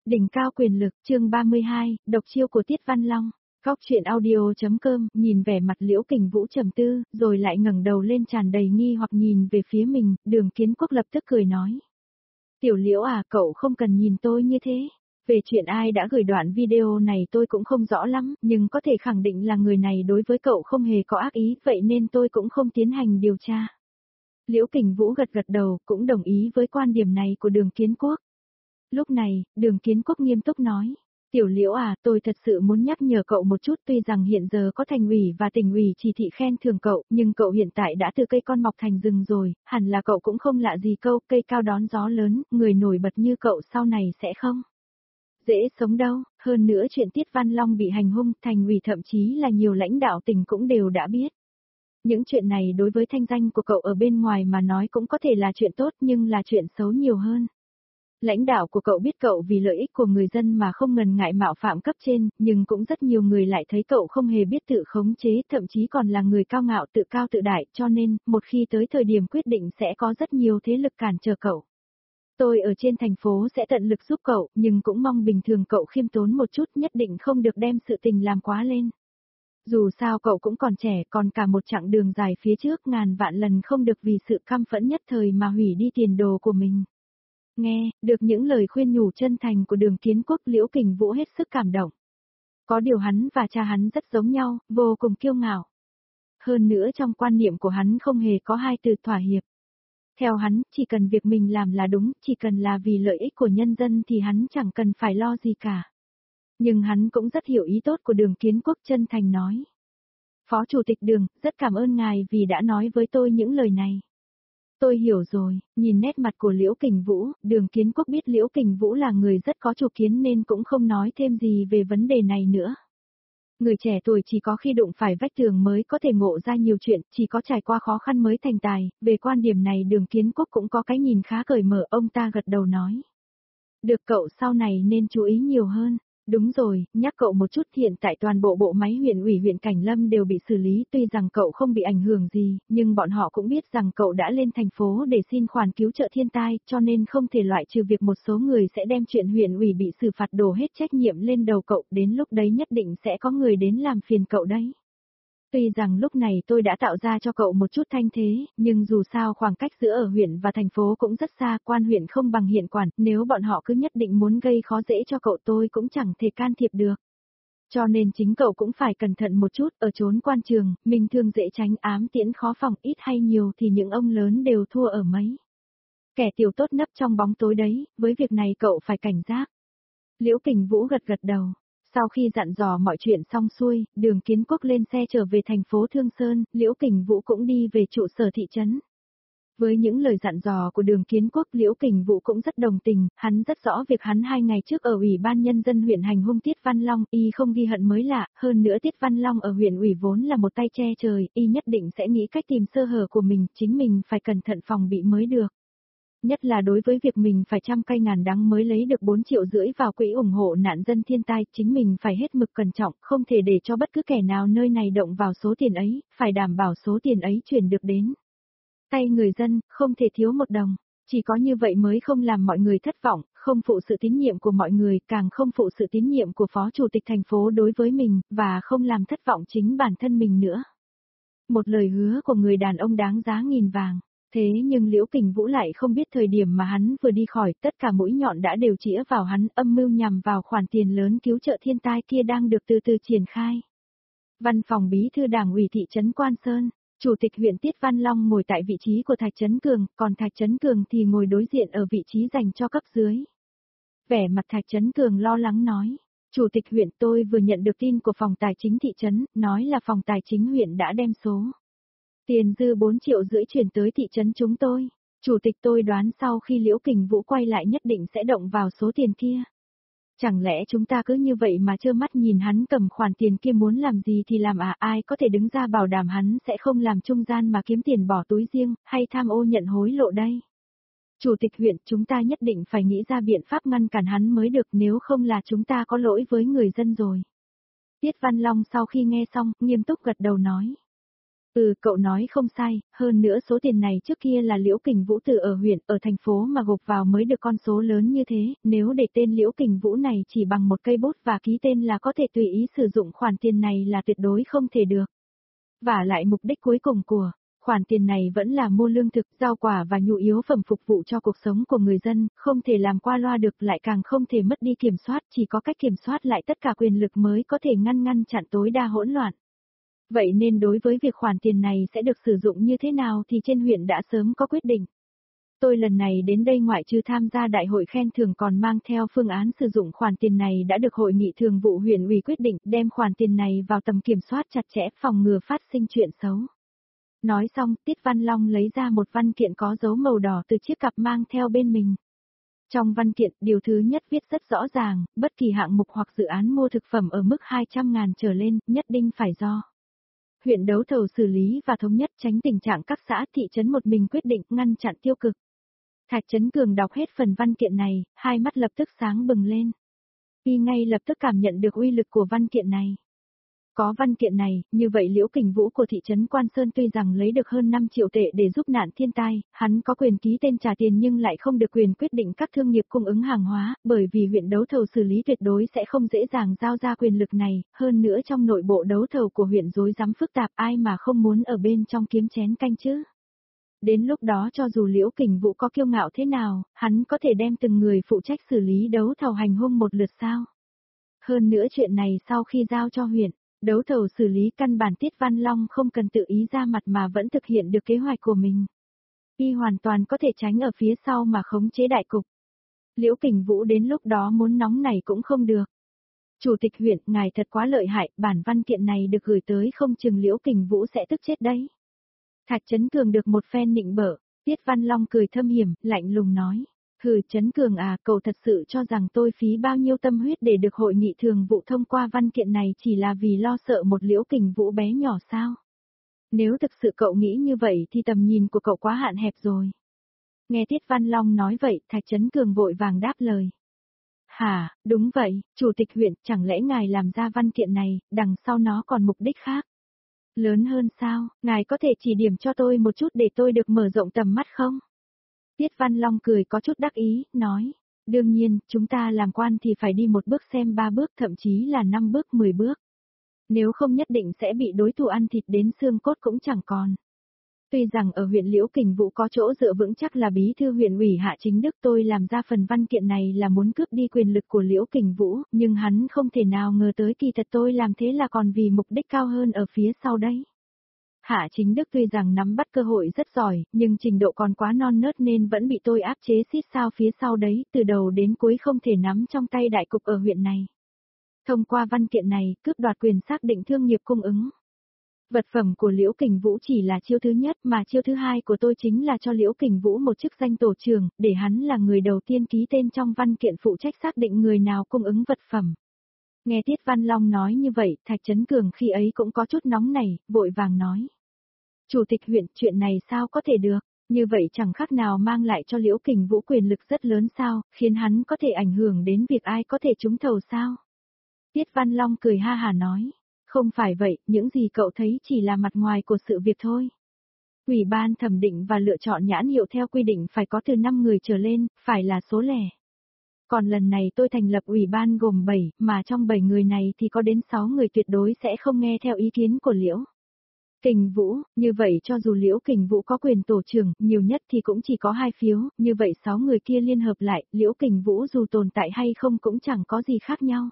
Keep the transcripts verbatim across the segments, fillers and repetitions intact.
Đỉnh cao quyền lực, chương ba mươi hai, độc chiêu của Tiết Văn Long. Góc chuyện audio.com, nhìn vẻ mặt Liễu Kình Vũ trầm tư, rồi lại ngẩng đầu lên tràn đầy nghi hoặc nhìn về phía mình, Đường Kiến Quốc lập tức cười nói. Tiểu Liễu à, cậu không cần nhìn tôi như thế. Về chuyện ai đã gửi đoạn video này tôi cũng không rõ lắm, nhưng có thể khẳng định là người này đối với cậu không hề có ác ý, vậy nên tôi cũng không tiến hành điều tra. Liễu Kình Vũ gật gật đầu, cũng đồng ý với quan điểm này của Đường Kiến Quốc. Lúc này, Đường Kiến Quốc nghiêm túc nói, Tiểu Liễu à, tôi thật sự muốn nhắc nhở cậu một chút, tuy rằng hiện giờ có thành ủy và tỉnh ủy chỉ thị khen thưởng cậu, nhưng cậu hiện tại đã từ cây con mọc thành rừng rồi, hẳn là cậu cũng không lạ gì câu cây cao đón gió lớn, người nổi bật như cậu sau này sẽ không dễ sống đâu, hơn nữa chuyện Tiết Văn Long bị hành hung, thành ủy thậm chí là nhiều lãnh đạo tỉnh cũng đều đã biết. Những chuyện này đối với thanh danh của cậu ở bên ngoài mà nói cũng có thể là chuyện tốt nhưng là chuyện xấu nhiều hơn. Lãnh đạo của cậu biết cậu vì lợi ích của người dân mà không ngần ngại mạo phạm cấp trên, nhưng cũng rất nhiều người lại thấy cậu không hề biết tự khống chế, thậm chí còn là người cao ngạo tự cao tự đại, cho nên, một khi tới thời điểm quyết định sẽ có rất nhiều thế lực cản trở cậu. Tôi ở trên thành phố sẽ tận lực giúp cậu, nhưng cũng mong bình thường cậu khiêm tốn một chút, nhất định không được đem sự tình làm quá lên. Dù sao cậu cũng còn trẻ, còn cả một chặng đường dài phía trước, ngàn vạn lần không được vì sự căm phẫn nhất thời mà hủy đi tiền đồ của mình. Nghe, được những lời khuyên nhủ chân thành của Đường Kiến Quốc, Liễu Kình Vũ hết sức cảm động. Có điều hắn và cha hắn rất giống nhau, vô cùng kiêu ngạo. Hơn nữa trong quan niệm của hắn không hề có hai từ thỏa hiệp. Theo hắn, chỉ cần việc mình làm là đúng, chỉ cần là vì lợi ích của nhân dân thì hắn chẳng cần phải lo gì cả. Nhưng hắn cũng rất hiểu ý tốt của Đường Kiến Quốc, chân thành nói. Phó Chủ tịch Đường, rất cảm ơn ngài vì đã nói với tôi những lời này. Tôi hiểu rồi, nhìn nét mặt của Liễu Kình Vũ, Đường Kiến Quốc biết Liễu Kình Vũ là người rất có chủ kiến nên cũng không nói thêm gì về vấn đề này nữa. Người trẻ tuổi chỉ có khi đụng phải vách tường mới có thể ngộ ra nhiều chuyện, chỉ có trải qua khó khăn mới thành tài, về quan điểm này Đường Kiến Quốc cũng có cái nhìn khá cởi mở, ông ta gật đầu nói. Được, cậu sau này nên chú ý nhiều hơn. Đúng rồi, nhắc cậu một chút, hiện tại toàn bộ bộ máy huyện ủy huyện Cảnh Lâm đều bị xử lý, tuy rằng cậu không bị ảnh hưởng gì, nhưng bọn họ cũng biết rằng cậu đã lên thành phố để xin khoản cứu trợ thiên tai, cho nên không thể loại trừ việc một số người sẽ đem chuyện huyện ủy bị xử phạt đổ hết trách nhiệm lên đầu cậu, đến lúc đấy nhất định sẽ có người đến làm phiền cậu đấy. Tuy rằng lúc này tôi đã tạo ra cho cậu một chút thanh thế, nhưng dù sao khoảng cách giữa ở huyện và thành phố cũng rất xa, quan huyện không bằng hiện quản, nếu bọn họ cứ nhất định muốn gây khó dễ cho cậu tôi cũng chẳng thể can thiệp được. Cho nên chính cậu cũng phải cẩn thận một chút, ở chốn quan trường, mình thường dễ tránh ám tiễn khó phòng, ít hay nhiều thì những ông lớn đều thua ở mấy. Kẻ tiểu tốt nấp trong bóng tối đấy, với việc này cậu phải cảnh giác. Liễu Kình Vũ gật gật đầu. Sau khi dặn dò mọi chuyện xong xuôi, Đường Kiến Quốc lên xe trở về thành phố Thương Sơn, Liễu Kình Vũ cũng đi về trụ sở thị trấn. Với những lời dặn dò của Đường Kiến Quốc, Liễu Kình Vũ cũng rất đồng tình, hắn rất rõ việc hắn hai ngày trước ở Ủy ban Nhân dân huyện hành hung Tiết Văn Long, y không ghi hận mới lạ, hơn nữa Tiết Văn Long ở huyện ủy vốn là một tay che trời, y nhất định sẽ nghĩ cách tìm sơ hở của mình, chính mình phải cẩn thận phòng bị mới được. Nhất là đối với việc mình phải trăm cây ngàn đắng mới lấy được bốn triệu rưỡi vào quỹ ủng hộ nạn dân thiên tai, chính mình phải hết mực cẩn trọng, không thể để cho bất cứ kẻ nào nơi này động vào số tiền ấy, phải đảm bảo số tiền ấy chuyển được đến tay người dân, không thể thiếu một đồng. Chỉ có như vậy mới không làm mọi người thất vọng, không phụ sự tín nhiệm của mọi người, càng không phụ sự tín nhiệm của Phó Chủ tịch thành phố đối với mình, và không làm thất vọng chính bản thân mình nữa. Một lời hứa của người đàn ông đáng giá nghìn vàng. Thế nhưng Liễu Kình Vũ lại không biết thời điểm mà hắn vừa đi khỏi, tất cả mũi nhọn đã đều chĩa vào hắn, âm mưu nhằm vào khoản tiền lớn cứu trợ thiên tai kia đang được từ từ triển khai. Văn phòng bí thư Đảng ủy thị trấn Quan Sơn, Chủ tịch huyện Tiết Văn Long ngồi tại vị trí của Thạch Trấn Cường, còn Thạch Trấn Cường thì ngồi đối diện ở vị trí dành cho cấp dưới. Vẻ mặt Thạch Trấn Cường lo lắng nói, Chủ tịch huyện, tôi vừa nhận được tin của phòng tài chính thị trấn, nói là phòng tài chính huyện đã đem số tiền dư bốn triệu rưỡi chuyển tới thị trấn chúng tôi. Chủ tịch, tôi đoán sau khi Liễu Kình Vũ quay lại nhất định sẽ động vào số tiền kia. Chẳng lẽ chúng ta cứ như vậy mà trơ mắt nhìn hắn cầm khoản tiền kia muốn làm gì thì làm à, ai có thể đứng ra bảo đảm hắn sẽ không làm trung gian mà kiếm tiền bỏ túi riêng, hay tham ô nhận hối lộ đây. Chủ tịch huyện, chúng ta nhất định phải nghĩ ra biện pháp ngăn cản hắn mới được, nếu không là chúng ta có lỗi với người dân rồi. Tiết Văn Long sau khi nghe xong, nghiêm túc gật đầu nói. Ừ, cậu nói không sai, hơn nữa số tiền này trước kia là Liễu Kình Vũ từ ở huyện, ở thành phố mà gộp vào mới được con số lớn như thế, nếu để tên Liễu Kình Vũ này chỉ bằng một cây bút và ký tên là có thể tùy ý sử dụng khoản tiền này là tuyệt đối không thể được. Và lại mục đích cuối cùng của khoản tiền này vẫn là mua lương thực, rau quả và nhu yếu phẩm phục vụ cho cuộc sống của người dân, không thể làm qua loa được lại càng không thể mất đi kiểm soát, chỉ có cách kiểm soát lại tất cả quyền lực mới có thể ngăn ngăn chặn tối đa hỗn loạn. Vậy nên đối với việc khoản tiền này sẽ được sử dụng như thế nào thì trên huyện đã sớm có quyết định. Tôi lần này đến đây ngoại trừ tham gia đại hội khen thưởng còn mang theo phương án sử dụng khoản tiền này đã được hội nghị thường vụ huyện ủy quyết định đem khoản tiền này vào tầm kiểm soát chặt chẽ phòng ngừa phát sinh chuyện xấu. Nói xong, Tiết Văn Long lấy ra một văn kiện có dấu màu đỏ từ chiếc cặp mang theo bên mình. Trong văn kiện, điều thứ nhất viết rất rõ ràng, bất kỳ hạng mục hoặc dự án mua thực phẩm ở mức hai trăm ngàn trở lên, nhất định phải do huyện đấu thầu xử lý và thống nhất, tránh tình trạng các xã thị trấn một mình quyết định ngăn chặn tiêu cực. Thạch Chấn Cường đọc hết phần văn kiện này, hai mắt lập tức sáng bừng lên. Y ngay lập tức cảm nhận được uy lực của văn kiện này. Có văn kiện này, như vậy Liễu Kình Vũ của thị trấn Quan Sơn tuy rằng lấy được hơn năm triệu tệ để giúp nạn thiên tai, hắn có quyền ký tên trả tiền nhưng lại không được quyền quyết định các thương nghiệp cung ứng hàng hóa, bởi vì huyện đấu thầu xử lý tuyệt đối sẽ không dễ dàng giao ra quyền lực này, hơn nữa trong nội bộ đấu thầu của huyện rối rắm phức tạp, ai mà không muốn ở bên trong kiếm chén canh chứ. Đến lúc đó cho dù Liễu Kình Vũ có kiêu ngạo thế nào, hắn có thể đem từng người phụ trách xử lý đấu thầu hành hung một lượt sao. Hơn nữa chuyện này sau khi giao cho huyện đấu thầu xử lý căn bản Tiết Văn Long không cần tự ý ra mặt mà vẫn thực hiện được kế hoạch của mình. Y hoàn toàn có thể tránh ở phía sau mà khống chế đại cục. Liễu Kình Vũ đến lúc đó muốn nóng này cũng không được. Chủ tịch huyện, ngài thật quá lợi hại, bản văn kiện này được gửi tới không chừng Liễu Kình Vũ sẽ tức chết đấy. Thạch Chấn Cường được một phen nịnh bợ, Tiết Văn Long cười thâm hiểm, lạnh lùng nói. Hừ, Chấn Cường à, cậu thật sự cho rằng tôi phí bao nhiêu tâm huyết để được hội nghị thường vụ thông qua văn kiện này chỉ là vì lo sợ một Liễu Kình Vũ bé nhỏ sao? Nếu thực sự cậu nghĩ như vậy thì tầm nhìn của cậu quá hạn hẹp rồi. Nghe Tiết Văn Long nói vậy, Thạch Chấn Cường vội vàng đáp lời. Hả, đúng vậy, Chủ tịch huyện, chẳng lẽ ngài làm ra văn kiện này, đằng sau nó còn mục đích khác? Lớn hơn sao, ngài có thể chỉ điểm cho tôi một chút để tôi được mở rộng tầm mắt không? Tiết Văn Long cười có chút đắc ý, nói, đương nhiên, chúng ta làm quan thì phải đi một bước xem ba bước thậm chí là năm bước mười bước. Nếu không nhất định sẽ bị đối thủ ăn thịt đến xương cốt cũng chẳng còn. Tuy rằng ở huyện Liễu Kình Vũ có chỗ dựa vững chắc là bí thư huyện ủy Hạ Chính Đức tôi làm ra phần văn kiện này là muốn cướp đi quyền lực của Liễu Kình Vũ, nhưng hắn không thể nào ngờ tới kỳ thật tôi làm thế là còn vì mục đích cao hơn ở phía sau đấy. Hạ Chính Đức tuy rằng nắm bắt cơ hội rất giỏi, nhưng trình độ còn quá non nớt nên vẫn bị tôi áp chế xít sao phía sau đấy, từ đầu đến cuối không thể nắm trong tay đại cục ở huyện này. Thông qua văn kiện này, cướp đoạt quyền xác định thương nghiệp cung ứng. Vật phẩm của Liễu Kình Vũ chỉ là chiêu thứ nhất mà chiêu thứ hai của tôi chính là cho Liễu Kình Vũ một chức danh tổ trưởng, để hắn là người đầu tiên ký tên trong văn kiện phụ trách xác định người nào cung ứng vật phẩm. Nghe Tiết Văn Long nói như vậy, Thạch Chấn Cường khi ấy cũng có chút nóng nảy, vội vàng nói. Chủ tịch huyện, chuyện này sao có thể được, như vậy chẳng khác nào mang lại cho Liễu Kình Vũ quyền lực rất lớn sao, khiến hắn có thể ảnh hưởng đến việc ai có thể trúng thầu sao. Tiết Văn Long cười ha hà nói, không phải vậy, những gì cậu thấy chỉ là mặt ngoài của sự việc thôi. Ủy ban thẩm định và lựa chọn nhãn hiệu theo quy định phải có từ năm người trở lên, phải là số lẻ. Còn lần này tôi thành lập ủy ban gồm bảy, mà trong bảy người này thì có đến sáu người tuyệt đối sẽ không nghe theo ý kiến của Liễu Kình Vũ, như vậy cho dù Liễu Kình Vũ có quyền tổ trưởng, nhiều nhất thì cũng chỉ có hai phiếu, như vậy sáu người kia liên hợp lại, Liễu Kình Vũ dù tồn tại hay không cũng chẳng có gì khác nhau.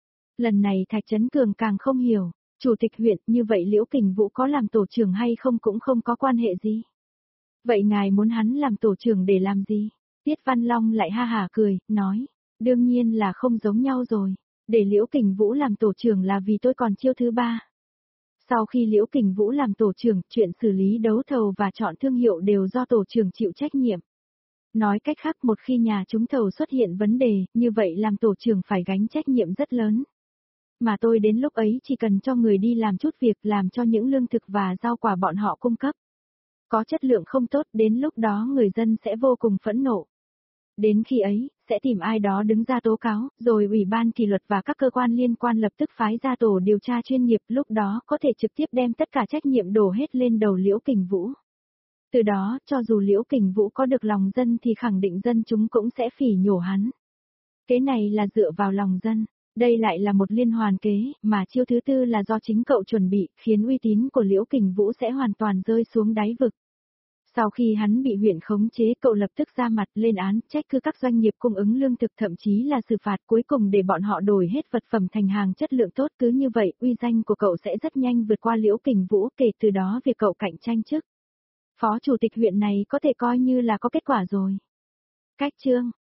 Lần này Thạch Chấn Cường càng không hiểu, chủ tịch huyện, như vậy Liễu Kình Vũ có làm tổ trưởng hay không cũng không có quan hệ gì. Vậy ngài muốn hắn làm tổ trưởng để làm gì? Tiết Văn Long lại ha hả cười, nói, đương nhiên là không giống nhau rồi, để Liễu Kình Vũ làm tổ trưởng là vì tôi còn chiêu thứ ba. Sau khi Liễu Kình Vũ làm tổ trưởng, chuyện xử lý đấu thầu và chọn thương hiệu đều do tổ trưởng chịu trách nhiệm. Nói cách khác một khi nhà trúng thầu xuất hiện vấn đề, như vậy làm tổ trưởng phải gánh trách nhiệm rất lớn. Mà tôi đến lúc ấy chỉ cần cho người đi làm chút việc làm cho những lương thực và rau quả bọn họ cung cấp. Có chất lượng không tốt đến lúc đó người dân sẽ vô cùng phẫn nộ. Đến khi ấy, sẽ tìm ai đó đứng ra tố cáo, rồi ủy ban kỷ luật và các cơ quan liên quan lập tức phái ra tổ điều tra chuyên nghiệp, lúc đó có thể trực tiếp đem tất cả trách nhiệm đổ hết lên đầu Liễu Kình Vũ. Từ đó, cho dù Liễu Kình Vũ có được lòng dân thì khẳng định dân chúng cũng sẽ phỉ nhổ hắn. Kế này là dựa vào lòng dân. Đây lại là một liên hoàn kế, mà chiêu thứ tư là do chính cậu chuẩn bị, khiến uy tín của Liễu Kình Vũ sẽ hoàn toàn rơi xuống đáy vực. Sau khi hắn bị huyện khống chế, cậu lập tức ra mặt lên án, trách cứ các doanh nghiệp cung ứng lương thực, thậm chí là xử phạt, cuối cùng để bọn họ đổi hết vật phẩm thành hàng chất lượng tốt. Cứ như vậy, uy danh của cậu sẽ rất nhanh vượt qua Liễu Kình Vũ, kể từ đó việc cậu cạnh tranh chức phó chủ tịch huyện này có thể coi như là có kết quả rồi. Cách chương